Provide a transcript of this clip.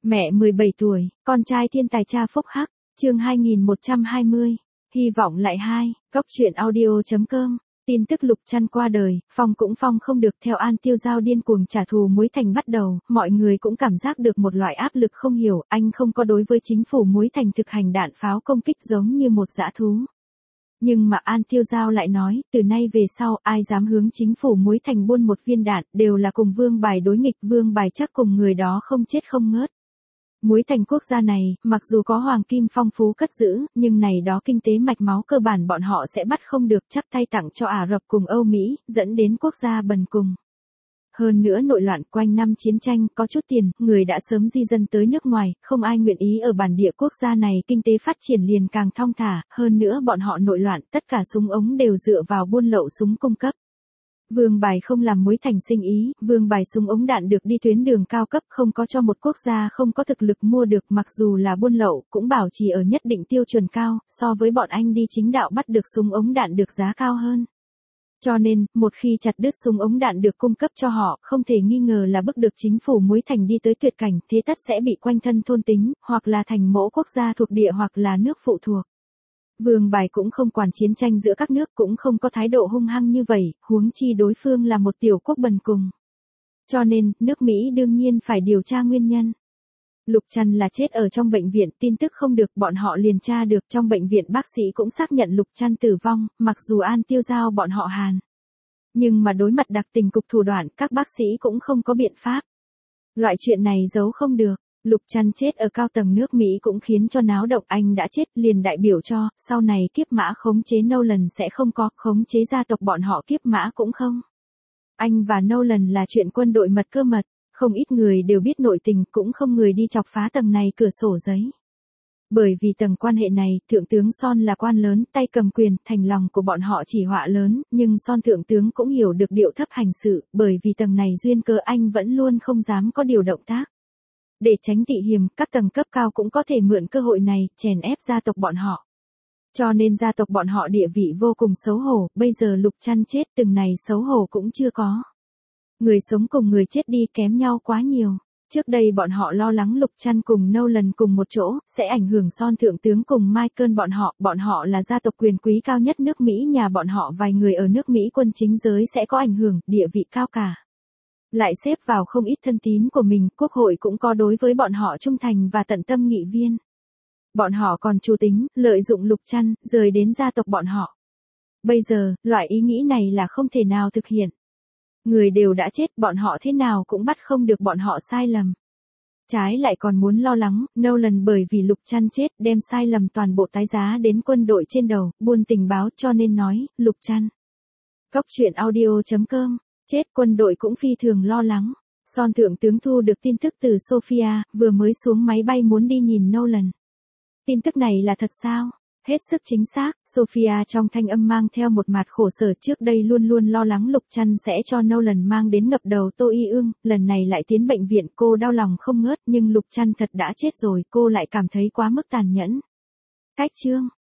Mẹ 17 tuổi, con trai thiên tài cha phúc hắc, chương 2120, hy vọng lại hai, góc truyện audio.com. Tin tức Lục Trăn qua đời, phong cũng phong không được. Theo An Tiêu Giao điên cuồng trả thù Muối Thành bắt đầu, mọi người cũng cảm giác được một loại áp lực không hiểu, anh không có đối với chính phủ Muối Thành thực hành đạn pháo công kích giống như một dã thú. Nhưng mà An Tiêu Giao lại nói, từ nay về sau, ai dám hướng chính phủ Muối Thành buôn một viên đạn, đều là cùng Vương Bài đối nghịch, Vương Bài chắc cùng người đó không chết không ngớt. Muối Thành quốc gia này, mặc dù có hoàng kim phong phú cất giữ, nhưng này đó kinh tế mạch máu cơ bản bọn họ sẽ bắt không được, chắp tay tặng cho Ả Rập cùng Âu Mỹ, dẫn đến quốc gia bần cùng. Hơn nữa nội loạn quanh năm chiến tranh, có chút tiền, người đã sớm di dân tới nước ngoài, không ai nguyện ý ở bản địa quốc gia này, kinh tế phát triển liền càng thong thả, hơn nữa bọn họ nội loạn, tất cả súng ống đều dựa vào buôn lậu súng cung cấp. Vương Bài không làm Muối Thành sinh ý, Vương Bài súng ống đạn được đi tuyến đường cao cấp, không có cho một quốc gia không có thực lực mua được, mặc dù là buôn lậu, cũng bảo trì ở nhất định tiêu chuẩn cao, so với bọn anh đi chính đạo bắt được súng ống đạn được giá cao hơn. Cho nên, một khi chặt đứt súng ống đạn được cung cấp cho họ, không thể nghi ngờ là bức được chính phủ Muối Thành đi tới tuyệt cảnh, thế tất sẽ bị quanh thân thôn tính, hoặc là thành mẫu quốc gia thuộc địa hoặc là nước phụ thuộc. Vương Bài cũng không quản chiến tranh giữa các nước, cũng không có thái độ hung hăng như vậy, huống chi đối phương là một tiểu quốc bần cùng. Cho nên, nước Mỹ đương nhiên phải điều tra nguyên nhân. Lục Trăn là chết ở trong bệnh viện, tin tức không được, bọn họ liền tra được, trong bệnh viện bác sĩ cũng xác nhận Lục Trăn tử vong, mặc dù An Tiêu Giao bọn họ Hàn. Nhưng mà đối mặt đặc tình cục thủ đoạn, các bác sĩ cũng không có biện pháp. Loại chuyện này giấu không được. Lục Trăn chết ở cao tầng nước Mỹ cũng khiến cho náo động, anh đã chết liền đại biểu cho, sau này kiếp mã khống chế Nolan sẽ không có, khống chế gia tộc bọn họ kiếp mã cũng không. Anh và Nolan là chuyện quân đội mật cơ mật, không ít người đều biết nội tình, cũng không người đi chọc phá tầng này cửa sổ giấy. Bởi vì tầng quan hệ này, thượng tướng Son là quan lớn, tay cầm quyền, thành lòng của bọn họ chỉ họa lớn, nhưng Son thượng tướng cũng hiểu được điệu thấp hành sự, bởi vì tầng này duyên cơ anh vẫn luôn không dám có điều động tác. Để tránh tị hiềm, các tầng cấp cao cũng có thể mượn cơ hội này, chèn ép gia tộc bọn họ. Cho nên gia tộc bọn họ địa vị vô cùng xấu hổ, bây giờ Lục Trăn chết từng này xấu hổ cũng chưa có. Người sống cùng người chết đi kém nhau quá nhiều. Trước đây bọn họ lo lắng Lục Trăn cùng Nolan cùng một chỗ, sẽ ảnh hưởng Son thượng tướng cùng Michael bọn họ là gia tộc quyền quý cao nhất nước Mỹ, nhà bọn họ vài người ở nước Mỹ quân chính giới sẽ có ảnh hưởng, địa vị cao cả. Lại xếp vào không ít thân tín của mình, quốc hội cũng có đối với bọn họ trung thành và tận tâm nghị viên. Bọn họ còn chủ tính, lợi dụng Lục Trăn, rời đến gia tộc bọn họ. Bây giờ, loại ý nghĩ này là không thể nào thực hiện. Người đều đã chết, bọn họ thế nào cũng bắt không được bọn họ sai lầm. Trái lại còn muốn lo lắng, Nolan bởi vì Lục Trăn chết, đem sai lầm toàn bộ tái giá đến quân đội trên đầu, buôn tình báo, cho nên nói, Lục Trăn. Góc truyện audio.com. Chết, quân đội cũng phi thường lo lắng. Son thượng tướng thu được tin tức từ Sofia, vừa mới xuống máy bay muốn đi nhìn Nolan. Tin tức này là thật sao? Hết sức chính xác, Sofia trong thanh âm mang theo một mạt khổ sở, trước đây luôn luôn lo lắng Lục Trăn sẽ cho Nolan mang đến ngập đầu Tô Y Ương, lần này lại tiến bệnh viện, cô đau lòng không ngớt, nhưng Lục Trăn thật đã chết rồi, cô lại cảm thấy quá mức tàn nhẫn. Cách chương.